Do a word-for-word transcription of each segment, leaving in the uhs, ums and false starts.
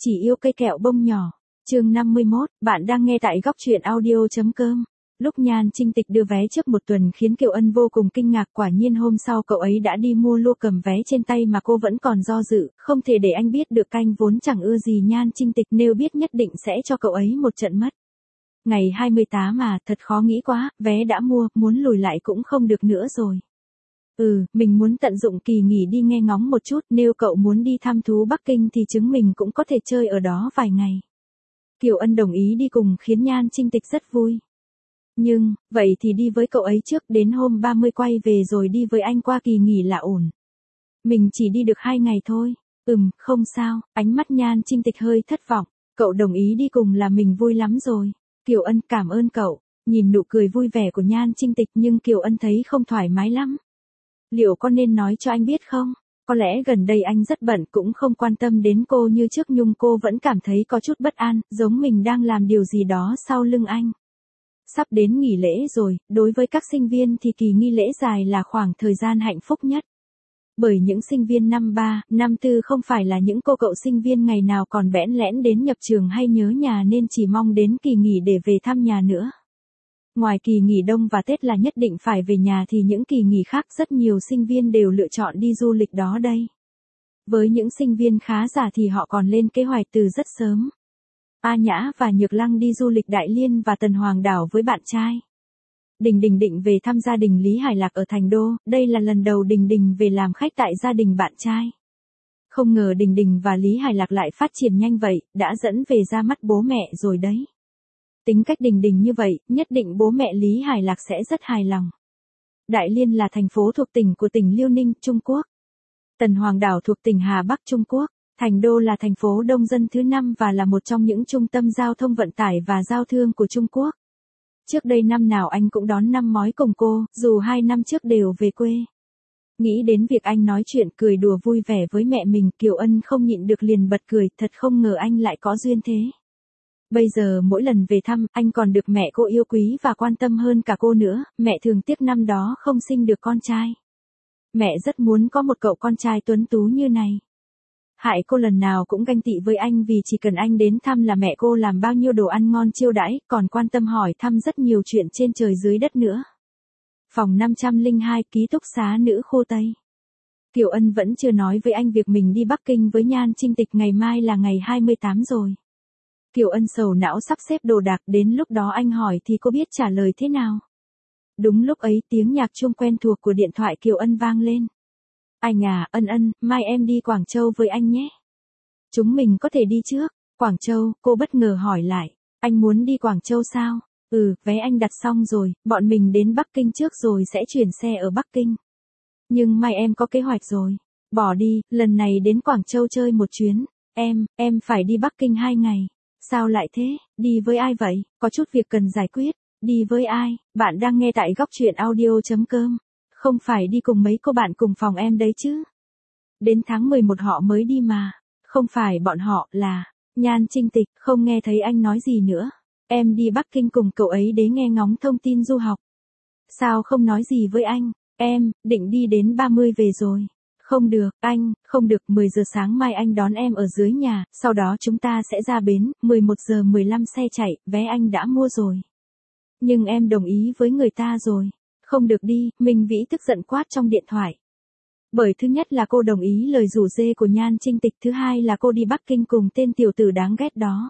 Chỉ yêu cây kẹo bông nhỏ. Chương năm mươi mốt, bạn đang nghe tại góc truyện audio chấm com. Lúc Nhan Trinh Tịch đưa vé trước một tuần khiến Kiều Ân vô cùng kinh ngạc, quả nhiên hôm sau cậu ấy đã đi mua lô cầm vé trên tay mà cô vẫn còn do dự, không thể để anh biết được, canh vốn chẳng ưa gì Nhan Trinh Tịch, nếu biết nhất định sẽ cho cậu ấy một trận mất. Ngày hai mươi tám mà, thật khó nghĩ quá, vé đã mua, muốn lùi lại cũng không được nữa rồi. Ừ, mình muốn tận dụng kỳ nghỉ đi nghe ngóng một chút, nếu cậu muốn đi thăm thú Bắc Kinh thì chúng mình cũng có thể chơi ở đó vài ngày. Kiều Ân đồng ý đi cùng khiến Nhan Trinh Tịch rất vui. Nhưng, vậy thì đi với cậu ấy trước, đến hôm ba mươi quay về rồi đi với anh qua kỳ nghỉ là ổn. Mình chỉ đi được hai ngày thôi. Ừm, không sao, ánh mắt Nhan Trinh Tịch hơi thất vọng. Cậu đồng ý đi cùng là mình vui lắm rồi. Kiều Ân cảm ơn cậu. Nhìn nụ cười vui vẻ của Nhan Trinh Tịch nhưng Kiều Ân thấy không thoải mái lắm. Liệu con nên nói cho anh biết không? Có lẽ gần đây anh rất bận cũng không quan tâm đến cô như trước, nhưng cô vẫn cảm thấy có chút bất an, giống mình đang làm điều gì đó sau lưng anh. Sắp đến nghỉ lễ rồi, đối với các sinh viên thì kỳ nghỉ lễ dài là khoảng thời gian hạnh phúc nhất. Bởi những sinh viên năm ba, năm tư không phải là những cô cậu sinh viên ngày nào còn bẽn lẽn đến nhập trường hay nhớ nhà nên chỉ mong đến kỳ nghỉ để về thăm nhà nữa. Ngoài kỳ nghỉ đông và Tết là nhất định phải về nhà thì những kỳ nghỉ khác rất nhiều sinh viên đều lựa chọn đi du lịch đó đây. Với những sinh viên khá giả thì họ còn lên kế hoạch từ rất sớm. A Nhã và Nhược Lăng đi du lịch Đại Liên và Tần Hoàng Đảo với bạn trai. Đình Đình định về thăm gia đình Lý Hải Lạc ở Thành Đô, đây là lần đầu Đình Đình về làm khách tại gia đình bạn trai. Không ngờ Đình Đình và Lý Hải Lạc lại phát triển nhanh vậy, đã dẫn về ra mắt bố mẹ rồi đấy. Tính cách Đình Đình như vậy, nhất định bố mẹ Lý Hải Lạc sẽ rất hài lòng. Đại Liên là thành phố thuộc tỉnh của tỉnh Liêu Ninh, Trung Quốc. Tần Hoàng Đảo thuộc tỉnh Hà Bắc, Trung Quốc. Thành Đô là thành phố đông dân thứ năm và là một trong những trung tâm giao thông vận tải và giao thương của Trung Quốc. Trước đây năm nào anh cũng đón năm mói cùng cô, dù hai năm trước đều về quê. Nghĩ đến việc anh nói chuyện cười đùa vui vẻ với mẹ mình, Kiều Ân không nhịn được liền bật cười, thật không ngờ anh lại có duyên thế. Bây giờ mỗi lần về thăm, anh còn được mẹ cô yêu quý và quan tâm hơn cả cô nữa, mẹ thường tiếc năm đó không sinh được con trai. Mẹ rất muốn có một cậu con trai tuấn tú như này. Hại cô lần nào cũng ganh tị với anh vì chỉ cần anh đến thăm là mẹ cô làm bao nhiêu đồ ăn ngon chiêu đãi, còn quan tâm hỏi thăm rất nhiều chuyện trên trời dưới đất nữa. Phòng năm trăm lẻ hai, ký túc xá nữ khu Tây. Kiều Ân vẫn chưa nói với anh việc mình đi Bắc Kinh với Nhan Trinh Tịch, ngày mai là ngày hai mươi tám rồi. Kiều Ân sầu não sắp xếp đồ đạc, đến lúc đó anh hỏi thì cô biết trả lời thế nào. Đúng lúc ấy tiếng nhạc chuông quen thuộc của điện thoại Kiều Ân vang lên. Anh à, Ân Ân, mai em đi Quảng Châu với anh nhé. Chúng mình có thể đi trước. Quảng Châu, cô bất ngờ hỏi lại. Anh muốn đi Quảng Châu sao? Ừ, vé anh đặt xong rồi, bọn mình đến Bắc Kinh trước rồi sẽ chuyển xe ở Bắc Kinh. Nhưng mai em có kế hoạch rồi. Bỏ đi, lần này đến Quảng Châu chơi một chuyến. Em, em phải đi Bắc Kinh hai ngày. Sao lại thế? Đi với ai vậy? Có chút việc cần giải quyết. Đi với ai? Bạn đang nghe tại góc truyện audio chấm com. Không phải đi cùng mấy cô bạn cùng phòng em đấy chứ? Đến tháng mười một họ mới đi mà. Không phải bọn họ, là Nhan Trinh Tịch. Không nghe thấy anh nói gì nữa. Em đi Bắc Kinh cùng cậu ấy để nghe ngóng thông tin du học. Sao không nói gì với anh? Em định đi đến ba mươi về rồi. Không được, anh, không được, mười giờ sáng mai anh đón em ở dưới nhà, sau đó chúng ta sẽ ra bến, mười một giờ mười lăm xe chạy, vé anh đã mua rồi. Nhưng em đồng ý với người ta rồi. Không được đi, Minh Vĩ tức giận quát trong điện thoại. Bởi thứ nhất là cô đồng ý lời rủ rê của Nhan Trinh Tịch, thứ hai là cô đi Bắc Kinh cùng tên tiểu tử đáng ghét đó.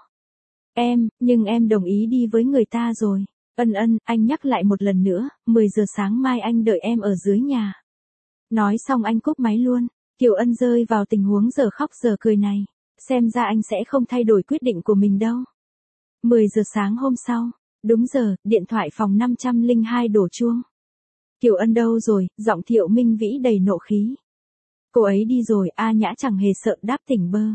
Em, nhưng em đồng ý đi với người ta rồi. Ân Ân, anh nhắc lại một lần nữa, mười giờ sáng mai anh đợi em ở dưới nhà. Nói xong anh cúp máy luôn. Kiều Ân rơi vào tình huống giờ khóc giờ cười này. Xem ra anh sẽ không thay đổi quyết định của mình đâu. mười giờ sáng hôm sau. Đúng giờ, điện thoại phòng năm trăm lẻ hai đổ chuông. Kiều Ân đâu rồi? Giọng Thiệu Minh Vĩ đầy nộ khí. Cô ấy đi rồi, A Nhã chẳng hề sợ đáp tỉnh bơ.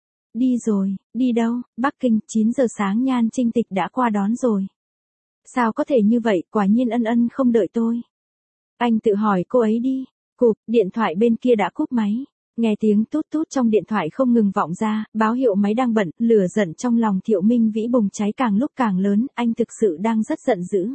Đi rồi, đi đâu? Bắc Kinh, chín giờ sáng Nhan Trinh Tịch đã qua đón rồi. Sao có thể như vậy, quả nhiên Ân Ân không đợi tôi. Anh tự hỏi cô ấy đi. Cụp, điện thoại bên kia đã cúp máy. Nghe tiếng tút tút trong điện thoại không ngừng vọng ra, báo hiệu máy đang bận, lửa giận trong lòng Thiệu Minh Vĩ bùng cháy càng lúc càng lớn, anh thực sự đang rất giận dữ.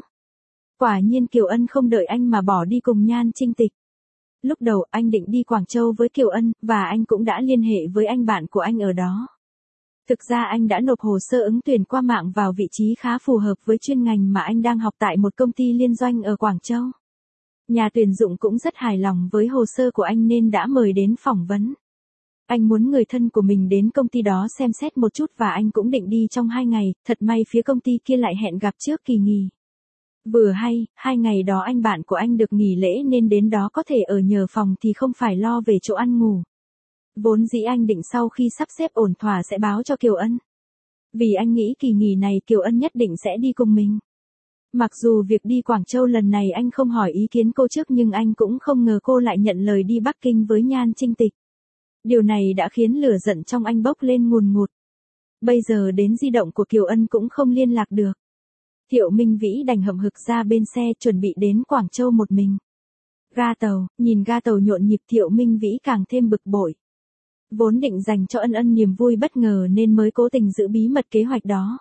Quả nhiên Kiều Ân không đợi anh mà bỏ đi cùng Nhan Trinh Tịch. Lúc đầu anh định đi Quảng Châu với Kiều Ân, và anh cũng đã liên hệ với anh bạn của anh ở đó. Thực ra anh đã nộp hồ sơ ứng tuyển qua mạng vào vị trí khá phù hợp với chuyên ngành mà anh đang học tại một công ty liên doanh ở Quảng Châu. Nhà tuyển dụng cũng rất hài lòng với hồ sơ của anh nên đã mời đến phỏng vấn. Anh muốn người thân của mình đến công ty đó xem xét một chút và anh cũng định đi trong hai ngày, thật may phía công ty kia lại hẹn gặp trước kỳ nghỉ. Vừa hay, hai ngày đó anh bạn của anh được nghỉ lễ nên đến đó có thể ở nhờ phòng thì không phải lo về chỗ ăn ngủ. Vốn dĩ anh định sau khi sắp xếp ổn thỏa sẽ báo cho Kiều Ân. Vì anh nghĩ kỳ nghỉ này Kiều Ân nhất định sẽ đi cùng mình. Mặc dù việc đi Quảng Châu lần này anh không hỏi ý kiến cô trước nhưng anh cũng không ngờ cô lại nhận lời đi Bắc Kinh với Nhan Trinh Tịch. Điều này đã khiến lửa giận trong anh bốc lên ngùn ngụt. Bây giờ đến di động của Kiều Ân cũng không liên lạc được. Thiệu Minh Vĩ đành hậm hực ra bên xe chuẩn bị đến Quảng Châu một mình. Ga tàu, nhìn ga tàu nhộn nhịp Thiệu Minh Vĩ càng thêm bực bội. Vốn định dành cho Ân Ân niềm vui bất ngờ nên mới cố tình giữ bí mật kế hoạch đó.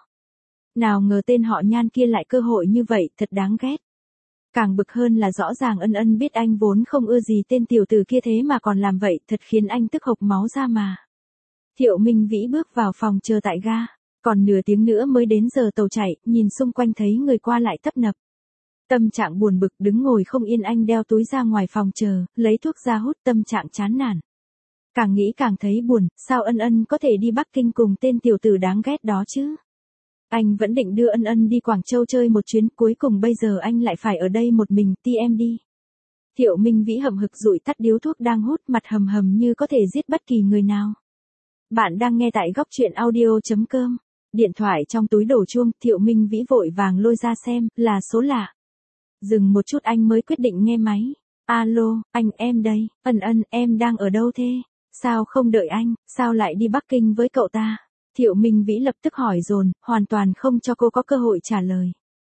Nào ngờ tên họ Nhan kia lại cơ hội như vậy, thật đáng ghét. Càng bực hơn là rõ ràng Ân Ân biết anh vốn không ưa gì tên tiểu tử kia thế mà còn làm vậy, thật khiến anh tức hộc máu ra mà. Thiệu Minh Vĩ bước vào phòng chờ tại ga, còn nửa tiếng nữa mới đến giờ tàu chạy, nhìn xung quanh thấy người qua lại tấp nập. Tâm trạng buồn bực đứng ngồi không yên anh đeo túi ra ngoài phòng chờ, lấy thuốc ra hút tâm trạng chán nản. Càng nghĩ càng thấy buồn, sao Ân Ân có thể đi Bắc Kinh cùng tên tiểu tử đáng ghét đó chứ? Anh vẫn định đưa Ân Ân đi Quảng Châu chơi một chuyến, cuối cùng bây giờ anh lại phải ở đây một mình, ti em đi. Thiệu Minh Vĩ hậm hực dụi tắt điếu thuốc đang hút, mặt hầm hầm như có thể giết bất kỳ người nào. Bạn đang nghe tại góc truyện audio chấm com. Điện thoại trong túi đổ chuông, Thiệu Minh Vĩ vội vàng lôi ra xem, là số lạ. Dừng một chút anh mới quyết định nghe máy. Alo, anh em đây, Ân Ân, em đang ở đâu thế? Sao không đợi anh, sao lại đi Bắc Kinh với cậu ta? Thiệu Minh Vĩ lập tức hỏi dồn, hoàn toàn không cho cô có cơ hội trả lời.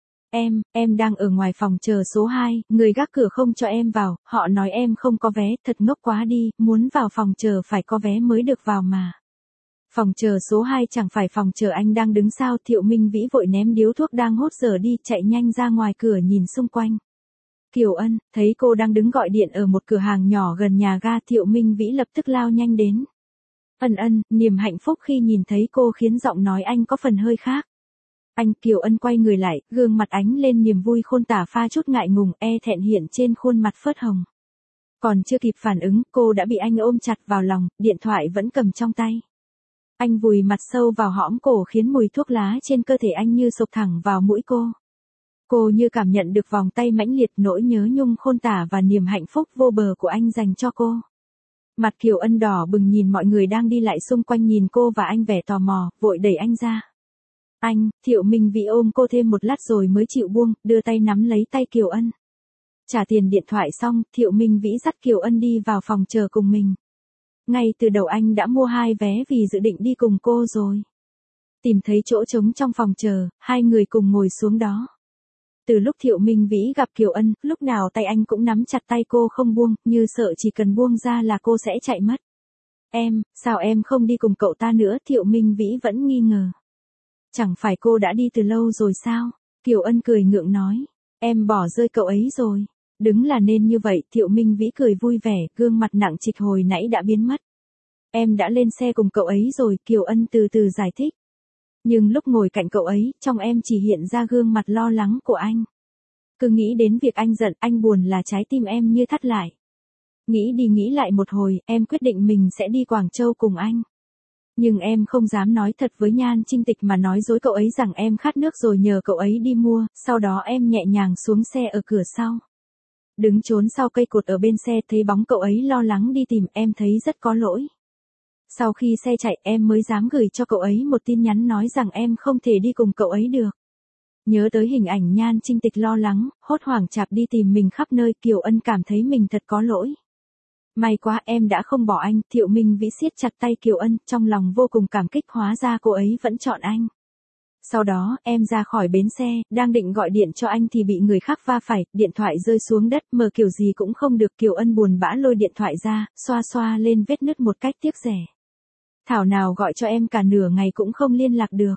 Em, em đang ở ngoài phòng chờ số hai, người gác cửa không cho em vào, họ nói em không có vé, thật ngốc quá đi, muốn vào phòng chờ phải có vé mới được vào mà. Phòng chờ số hai chẳng phải phòng chờ anh đang đứng sao? Thiệu Minh Vĩ vội ném điếu thuốc đang hốt giờ đi, chạy nhanh ra ngoài cửa nhìn xung quanh. Kiều Ân, thấy cô đang đứng gọi điện ở một cửa hàng nhỏ gần nhà ga, Thiệu Minh Vĩ lập tức lao nhanh đến. Ân Ân, niềm hạnh phúc khi nhìn thấy cô khiến giọng nói anh có phần hơi khác. Anh. Kiều Ân quay người lại, gương mặt ánh lên niềm vui khôn tả pha chút ngại ngùng, e thẹn hiện trên khuôn mặt phớt hồng. Còn chưa kịp phản ứng, cô đã bị anh ôm chặt vào lòng, điện thoại vẫn cầm trong tay. Anh vùi mặt sâu vào hõm cổ khiến mùi thuốc lá trên cơ thể anh như xộc thẳng vào mũi cô. Cô như cảm nhận được vòng tay mãnh liệt, nỗi nhớ nhung khôn tả và niềm hạnh phúc vô bờ của anh dành cho cô. Mặt Kiều Ân đỏ bừng nhìn mọi người đang đi lại xung quanh nhìn cô và anh vẻ tò mò, vội đẩy anh ra. Anh. Thiệu Minh Vĩ ôm cô thêm một lát rồi mới chịu buông, đưa tay nắm lấy tay Kiều Ân. Trả tiền điện thoại xong, Thiệu Minh Vĩ dắt Kiều Ân đi vào phòng chờ cùng mình. Ngay từ đầu anh đã mua hai vé vì dự định đi cùng cô rồi. Tìm thấy chỗ trống trong phòng chờ, hai người cùng ngồi xuống đó. Từ lúc Thiệu Minh Vĩ gặp Kiều Ân, lúc nào tay anh cũng nắm chặt tay cô không buông, như sợ chỉ cần buông ra là cô sẽ chạy mất. Em, sao em không đi cùng cậu ta nữa? Thiệu Minh Vĩ vẫn nghi ngờ. Chẳng phải cô đã đi từ lâu rồi sao? Kiều Ân cười ngượng nói. Em bỏ rơi cậu ấy rồi. Đứng là nên như vậy, Thiệu Minh Vĩ cười vui vẻ, gương mặt nặng trịch hồi nãy đã biến mất. Em đã lên xe cùng cậu ấy rồi, Kiều Ân từ từ giải thích. Nhưng lúc ngồi cạnh cậu ấy, trong em chỉ hiện ra gương mặt lo lắng của anh. Cứ nghĩ đến việc anh giận, anh buồn là trái tim em như thắt lại. Nghĩ đi nghĩ lại một hồi, em quyết định mình sẽ đi Quảng Châu cùng anh. Nhưng em không dám nói thật với Nhan Trinh Tịch mà nói dối cậu ấy rằng em khát nước rồi nhờ cậu ấy đi mua, sau đó em nhẹ nhàng xuống xe ở cửa sau. Đứng trốn sau cây cột ở bên xe thấy bóng cậu ấy lo lắng đi tìm, em thấy rất có lỗi. Sau khi xe chạy em mới dám gửi cho cậu ấy một tin nhắn nói rằng em không thể đi cùng cậu ấy được. Nhớ tới hình ảnh Nhan Trinh Tịch lo lắng, hốt hoảng chạp đi tìm mình khắp nơi, Kiều Ân cảm thấy mình thật có lỗi. May quá em đã không bỏ anh. Thiệu Minh Vĩ siết chặt tay Kiều Ân, trong lòng vô cùng cảm kích, hóa ra cô ấy vẫn chọn anh. Sau đó, em ra khỏi bến xe, đang định gọi điện cho anh thì bị người khác va phải, điện thoại rơi xuống đất, mở kiểu gì cũng không được. Kiều Ân buồn bã lôi điện thoại ra, xoa xoa lên vết nứt một cách tiếc rẻ. Thảo nào gọi cho em cả nửa ngày cũng không liên lạc được.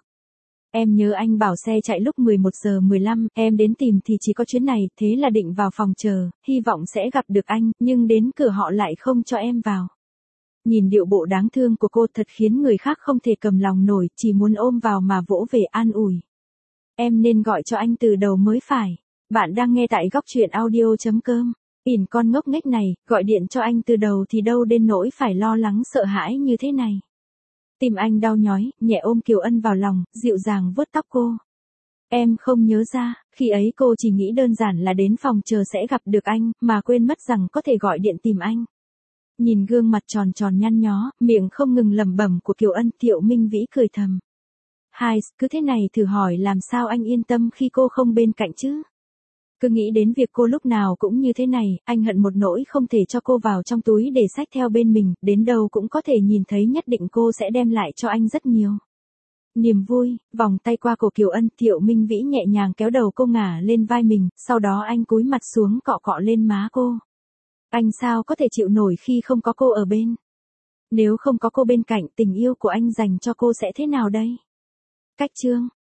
Em nhớ anh bảo xe chạy lúc mười một giờ mười lăm, em đến tìm thì chỉ có chuyến này, thế là định vào phòng chờ, hy vọng sẽ gặp được anh, nhưng đến cửa họ lại không cho em vào. Nhìn điệu bộ đáng thương của cô thật khiến người khác không thể cầm lòng nổi, chỉ muốn ôm vào mà vỗ về an ủi. Em nên gọi cho anh từ đầu mới phải. Bạn đang nghe tại góc truyện audio.com. Ỉn con ngốc nghếch này, gọi điện cho anh từ đầu thì đâu đến nỗi phải lo lắng sợ hãi như thế này. Tim anh đau nhói, nhẹ ôm Kiều Ân vào lòng, dịu dàng vuốt tóc cô. Em không nhớ ra, khi ấy cô chỉ nghĩ đơn giản là đến phòng chờ sẽ gặp được anh, mà quên mất rằng có thể gọi điện tìm anh. Nhìn gương mặt tròn tròn nhăn nhó, miệng không ngừng lẩm bẩm của Kiều Ân, Thiệu Minh Vĩ cười thầm. Hai, cứ thế này thử hỏi làm sao anh yên tâm khi cô không bên cạnh chứ? Cứ nghĩ đến việc cô lúc nào cũng như thế này, anh hận một nỗi không thể cho cô vào trong túi để xách theo bên mình, đến đâu cũng có thể nhìn thấy nhất định cô sẽ đem lại cho anh rất nhiều. Niềm vui, vòng tay qua cổ Kiều Ân, Thiệu Minh Vĩ nhẹ nhàng kéo đầu cô ngả lên vai mình, sau đó anh cúi mặt xuống cọ cọ lên má cô. Anh sao có thể chịu nổi khi không có cô ở bên? Nếu không có cô bên cạnh, tình yêu của anh dành cho cô sẽ thế nào đây? Cách chương